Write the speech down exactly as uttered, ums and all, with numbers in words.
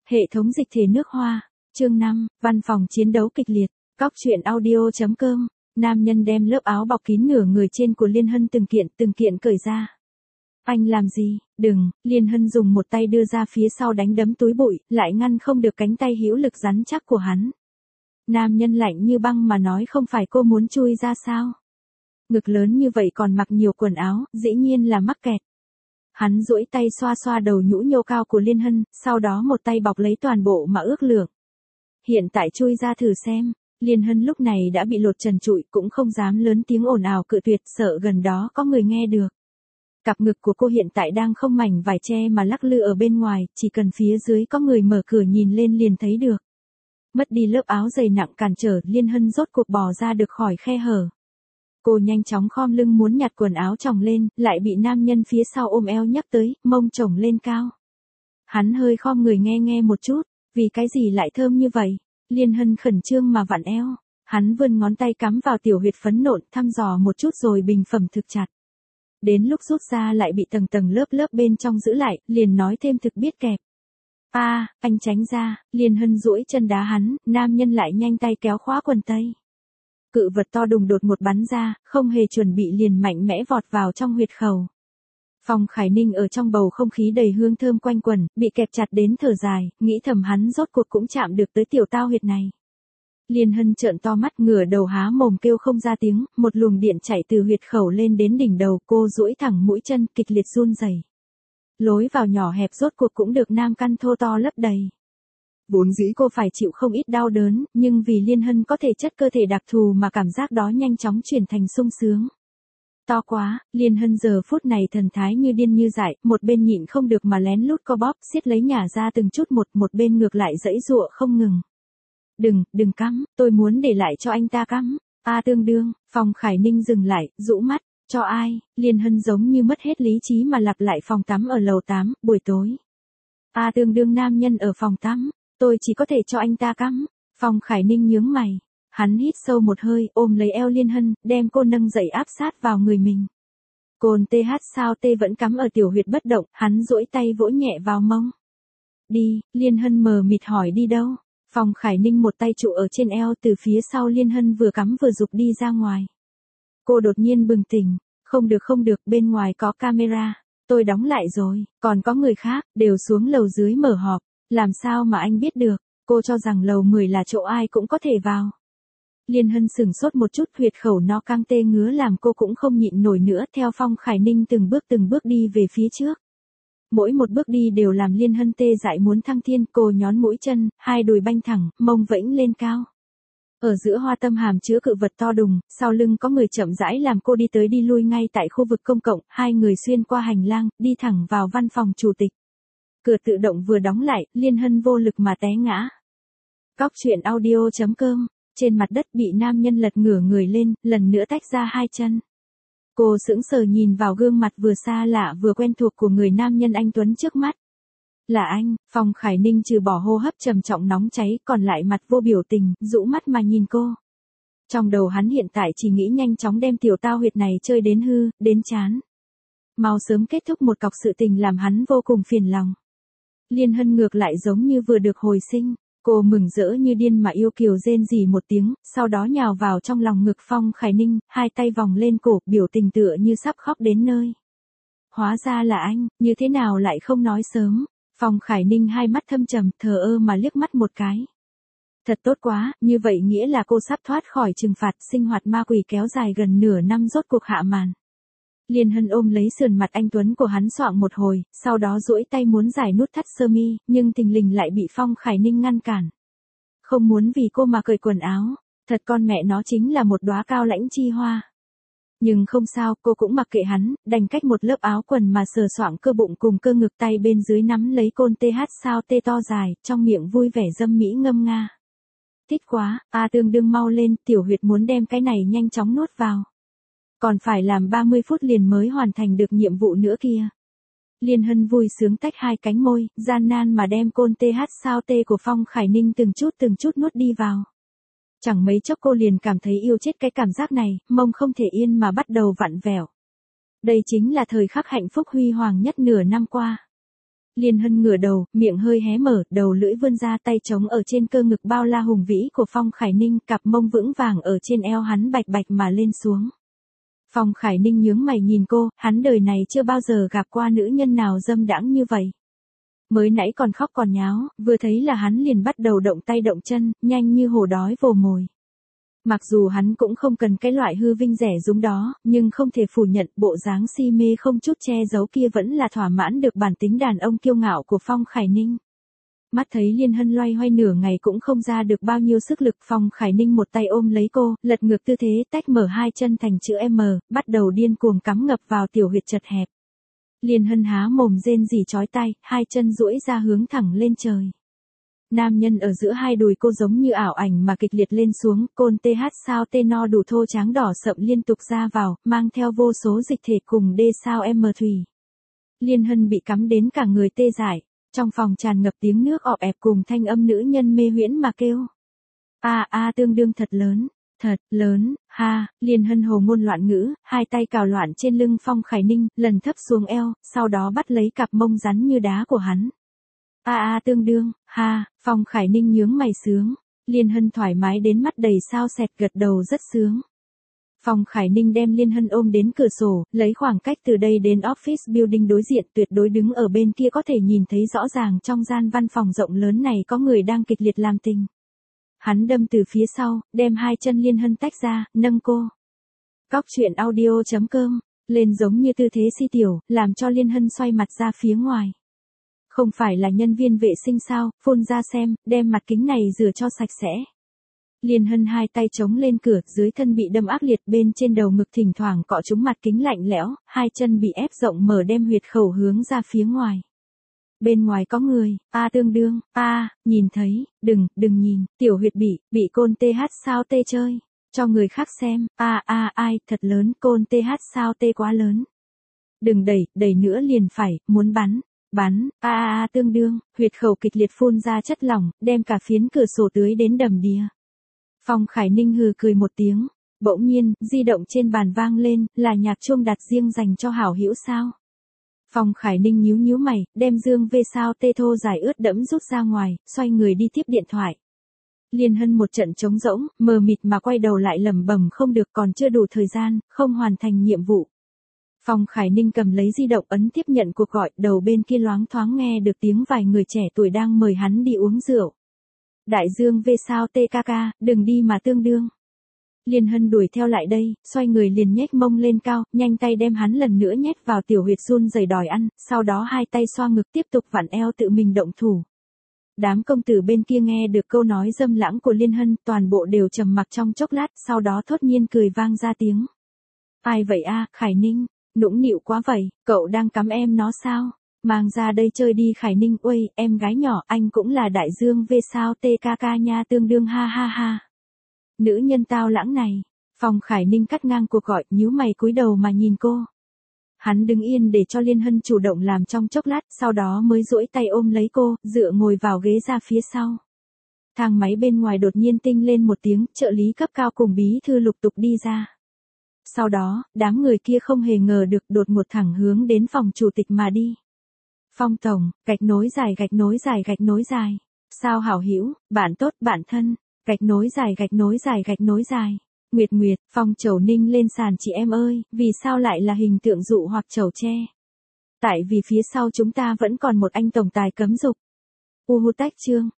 Hệ thống dịch thể nước Hoa. Chương năm, văn phòng chiến đấu kịch liệt. Cóc truyện audio chấm com. Nam nhân đem lớp áo bọc kín nửa người trên của Liên Hân từng kiện từng kiện cởi ra. Anh làm gì? Đừng, Liên Hân dùng một tay đưa ra phía sau đánh đấm túi bụi, lại ngăn không được cánh tay hữu lực rắn chắc của hắn. Nam nhân lạnh như băng mà nói không phải cô muốn chui ra sao? Ngực lớn như vậy còn mặc nhiều quần áo, dĩ nhiên là mắc kẹt. Hắn duỗi tay xoa xoa đầu nhũ nhô cao của Liên Hân, sau đó một tay bọc lấy toàn bộ mà ước lượng. Hiện tại chui ra thử xem. Liên Hân lúc này đã bị lột trần trụi, cũng không dám lớn tiếng ồn ào cự tuyệt, sợ gần đó có người nghe được. Cặp ngực của cô hiện tại đang không mảnh vải che mà lắc lư ở bên ngoài, chỉ cần phía dưới có người mở cửa nhìn lên liền thấy được. Mất đi lớp áo dày nặng cản trở, Liên Hân rốt cuộc bò ra được khỏi khe hở. Cô nhanh chóng khom lưng muốn nhặt quần áo chồng lên, lại bị nam nhân phía sau ôm eo nhắc tới, mông chồng lên cao. Hắn hơi khom người nghe nghe một chút, vì cái gì lại thơm như vậy? Liên Hân khẩn trương mà vặn eo. Hắn vươn ngón tay cắm vào tiểu huyệt phấn nộn, thăm dò một chút rồi bình phẩm thực chặt. Đến lúc rút ra lại bị tầng tầng lớp lớp bên trong giữ lại, liền nói thêm thực biết kẹp. A, à, anh tránh ra. Liên Hân duỗi chân đá hắn, nam nhân lại nhanh tay kéo khóa quần tây. Cự vật to đùng đột một bắn ra, không hề chuẩn bị liền mạnh mẽ vọt vào trong huyệt khẩu. Phong Khải Ninh ở trong bầu không khí đầy hương thơm quanh quẩn, bị kẹp chặt đến thở dài, nghĩ thầm hắn rốt cuộc cũng chạm được tới tiểu tao huyệt này. Liên Hân trợn to mắt, ngửa đầu há mồm kêu không ra tiếng, một luồng điện chảy từ huyệt khẩu lên đến đỉnh đầu, cô duỗi thẳng mũi chân, kịch liệt run rẩy. Lối vào nhỏ hẹp rốt cuộc cũng được nam căn thô to lấp đầy. Vốn dĩ cô phải chịu không ít đau đớn, nhưng vì Liên Hân có thể chất cơ thể đặc thù mà cảm giác đó nhanh chóng chuyển thành sung sướng. To quá, Liên Hân giờ phút này thần thái như điên như dại, một bên nhịn không được mà lén lút co bóp, siết lấy nhả ra từng chút một, một bên ngược lại giãy giụa không ngừng. Đừng, đừng cắm, tôi muốn để lại cho anh ta cắm. A tương đương, Phong Khải Ninh dừng lại, rũ mắt, cho ai? Liên Hân giống như mất hết lý trí mà lặp lại phòng tắm ở lầu tám, buổi tối. A tương đương nam nhân ở phòng tắm, tôi chỉ có thể cho anh ta cắm. Phong Khải Ninh nhướng mày. Hắn hít sâu một hơi, ôm lấy eo Liên Hân, đem cô nâng dậy áp sát vào người mình. Cồn tê hát sao tê vẫn cắm ở tiểu huyệt bất động, hắn duỗi tay vỗ nhẹ vào mông. Đi, Liên Hân mờ mịt hỏi đi đâu? Phong Khải Ninh một tay trụ ở trên eo, từ phía sau Liên Hân vừa cắm vừa giục đi ra ngoài. Cô đột nhiên bừng tỉnh, không được không được, bên ngoài có camera, tôi đóng lại rồi, còn có người khác, đều xuống lầu dưới mở họp, làm sao mà anh biết được? Cô cho rằng lầu mười là chỗ ai cũng có thể vào. Liên Hân sửng sốt một chút, huyệt khẩu no căng tê ngứa làm cô cũng không nhịn nổi nữa, theo Phong Khải Ninh từng bước từng bước đi về phía trước. Mỗi một bước đi đều làm Liên Hân tê dại muốn thăng thiên, cô nhón mũi chân, hai đùi banh thẳng, mông vẫy lên cao. Ở giữa hoa tâm hàm chứa cự vật to đùng, sau lưng có người chậm rãi làm cô đi tới đi lui ngay tại khu vực công cộng, hai người xuyên qua hành lang, đi thẳng vào văn phòng chủ tịch. Cửa tự động vừa đóng lại, Liên Hân vô lực mà té ngã. Cóc truyện audio chấm com. Trên mặt đất bị nam nhân lật ngửa người lên, lần nữa tách ra hai chân. Cô sững sờ nhìn vào gương mặt vừa xa lạ vừa quen thuộc của người nam nhân anh tuấn trước mắt. Là anh. Phong Khải Ninh trừ bỏ hô hấp trầm trọng nóng cháy, còn lại mặt vô biểu tình, rũ mắt mà nhìn cô. Trong đầu hắn hiện tại chỉ nghĩ nhanh chóng đem tiểu tao huyệt này chơi đến hư, đến chán. Mau sớm kết thúc một cọc sự tình làm hắn vô cùng phiền lòng. Liên Hân ngược lại giống như vừa được hồi sinh. Cô mừng rỡ như điên mà yêu kiều rên rỉ một tiếng, sau đó nhào vào trong lòng ngực Phong Khải Ninh, hai tay vòng lên cổ, biểu tình tựa như sắp khóc đến nơi. Hóa ra là anh, như thế nào lại không nói sớm? Phong Khải Ninh hai mắt thâm trầm, thờ ơ mà liếc mắt một cái. Thật tốt quá, như vậy nghĩa là cô sắp thoát khỏi trừng phạt, sinh hoạt ma quỷ kéo dài gần nửa năm rốt cuộc hạ màn. Liên Hân ôm lấy sườn mặt anh tuấn của hắn xoạng một hồi, sau đó duỗi tay muốn giải nút thắt sơ mi, nhưng thình lình lại bị Phong Khải Ninh ngăn cản. Không muốn vì cô mà cởi quần áo, thật con mẹ nó chính là một đóa cao lãnh chi hoa. Nhưng không sao, cô cũng mặc kệ hắn, đành cách một lớp áo quần mà sờ soạng cơ bụng cùng cơ ngực, tay bên dưới nắm lấy côn tê hát sao tê to dài, trong miệng vui vẻ dâm mỹ ngâm nga. Thích quá, a tương đương mau lên, tiểu huyệt muốn đem cái này nhanh chóng nuốt vào. Còn phải làm ba mươi phút liền mới hoàn thành được nhiệm vụ nữa kia. Liên Hân vui sướng tách hai cánh môi, gian nan mà đem côn tê hát sao tê của Phong Khải Ninh từng chút từng chút nuốt đi vào. Chẳng mấy chốc cô liền cảm thấy yêu chết cái cảm giác này, mông không thể yên mà bắt đầu vặn vẹo. Đây chính là thời khắc hạnh phúc huy hoàng nhất nửa năm qua. Liên Hân ngửa đầu, miệng hơi hé mở, đầu lưỡi vươn ra, tay trống ở trên cơ ngực bao la hùng vĩ của Phong Khải Ninh, cặp mông vững vàng ở trên eo hắn bạch bạch mà lên xuống. Phong Khải Ninh nhướng mày nhìn cô, hắn đời này chưa bao giờ gặp qua nữ nhân nào dâm đãng như vậy. Mới nãy còn khóc còn nháo, vừa thấy là hắn liền bắt đầu động tay động chân, nhanh như hổ đói vồ mồi. Mặc dù hắn cũng không cần cái loại hư vinh rẻ rúng đó, nhưng không thể phủ nhận bộ dáng si mê không chút che giấu kia vẫn là thỏa mãn được bản tính đàn ông kiêu ngạo của Phong Khải Ninh. Mắt thấy Liên Hân loay hoay nửa ngày cũng không ra được bao nhiêu sức lực, Phong Khải Ninh một tay ôm lấy cô, lật ngược tư thế, tách mở hai chân thành chữ M, bắt đầu điên cuồng cắm ngập vào tiểu huyệt chật hẹp. Liên Hân há mồm rên rỉ chói tai, hai chân duỗi ra hướng thẳng lên trời. Nam nhân ở giữa hai đùi cô giống như ảo ảnh mà kịch liệt lên xuống, côn th sao t no đủ thô tráng đỏ sậm liên tục ra vào, mang theo vô số dịch thể cùng d sao m thủy. Liên Hân bị cắm đến cả người tê dại, trong phòng tràn ngập tiếng nước ọp ẹp cùng thanh âm nữ nhân mê huyễn mà kêu. A a tương đương thật lớn, thật lớn, ha, Liên Hân hồ ngôn loạn ngữ, hai tay cào loạn trên lưng Phong Khải Ninh, lần thấp xuống eo, sau đó bắt lấy cặp mông rắn như đá của hắn. A a tương đương, ha, Phong Khải Ninh nhướng mày sướng, Liên Hân thoải mái đến mắt đầy sao sẹt gật đầu rất sướng. Phong Khải Ninh đem Liên Hân ôm đến cửa sổ, lấy khoảng cách từ đây đến office building đối diện, tuyệt đối đứng ở bên kia có thể nhìn thấy rõ ràng trong gian văn phòng rộng lớn này có người đang kịch liệt làm tình. Hắn đâm từ phía sau, đem hai chân Liên Hân tách ra, nâng cô. Cóc truyện audio chấm com, lên giống như tư thế si tiểu, làm cho Liên Hân xoay mặt ra phía ngoài. Không phải là nhân viên vệ sinh sao, phun ra xem, đem mặt kính này rửa cho sạch sẽ. Liên Hân hai tay chống lên cửa, dưới thân bị đâm ác liệt, bên trên đầu ngực thỉnh thoảng cọ trúng mặt kính lạnh lẽo, hai chân bị ép rộng mở đem huyệt khẩu hướng ra phía ngoài. Bên ngoài có người, a tương đương, a, nhìn thấy, đừng, đừng nhìn, tiểu huyệt bị, bị côn th sao tê chơi, cho người khác xem, a a ai, thật lớn, côn th sao tê quá lớn. Đừng đẩy, đẩy nữa liền phải, muốn bắn. Bắn, a a a tương đương, huyệt khẩu kịch liệt phun ra chất lỏng, đem cả phiến cửa sổ tưới đến đầm đìa. Phong Khải Ninh hừ cười một tiếng, bỗng nhiên, di động trên bàn vang lên, là nhạc chuông đặt riêng dành cho hảo hữu sao. Phong Khải Ninh nhíu nhíu mày, đem dương về sao tê thô dài ướt đẫm rút ra ngoài, xoay người đi tiếp điện thoại. Liên Hân một trận trống rỗng, mờ mịt mà quay đầu lại lẩm bẩm không được, còn chưa đủ thời gian, không hoàn thành nhiệm vụ. Phong Khải Ninh cầm lấy di động ấn tiếp nhận cuộc gọi, đầu bên kia loáng thoáng nghe được tiếng vài người trẻ tuổi đang mời hắn đi uống rượu. Đại dương về sao tê ca ca, đừng đi mà tương đương. Liên Hân đuổi theo lại đây, xoay người liền nhếch mông lên cao, nhanh tay đem hắn lần nữa nhét vào tiểu huyệt run rẩy đòi ăn, sau đó hai tay xoa ngực tiếp tục vặn eo tự mình động thủ. Đám công tử bên kia nghe được câu nói dâm lãng của Liên Hân, toàn bộ đều trầm mặc trong chốc lát, sau đó thốt nhiên cười vang ra tiếng. Ai vậy a, Khải Ninh? Nũng nịu quá vậy, cậu đang cắm em nó sao? Mang ra đây chơi đi Khải Ninh, uây, em gái nhỏ, anh cũng là đại dương về sao tê ca ca nha tương đương ha ha ha. Nữ nhân tao lãng này, Phong Khải Ninh cắt ngang cuộc gọi, nhíu mày cúi đầu mà nhìn cô. Hắn đứng yên để cho Liên Hân chủ động làm trong chốc lát, sau đó mới duỗi tay ôm lấy cô, dựa ngồi vào ghế ra phía sau. Thang máy bên ngoài đột nhiên tinh lên một tiếng, trợ lý cấp cao cùng bí thư lục tục đi ra. Sau đó, đám người kia không hề ngờ được đột ngột thẳng hướng đến phòng chủ tịch mà đi. Phong tổng, gạch nối dài gạch nối dài gạch nối dài. Sao hảo hữu, bạn tốt, bạn thân, gạch nối dài gạch nối dài gạch nối dài. Nguyệt Nguyệt, Phong Chầu Ninh lên sàn chị em ơi, vì sao lại là hình tượng dụ hoặc chầu tre? Tại vì phía sau chúng ta vẫn còn một anh tổng tài cấm dục. U hu tách chương.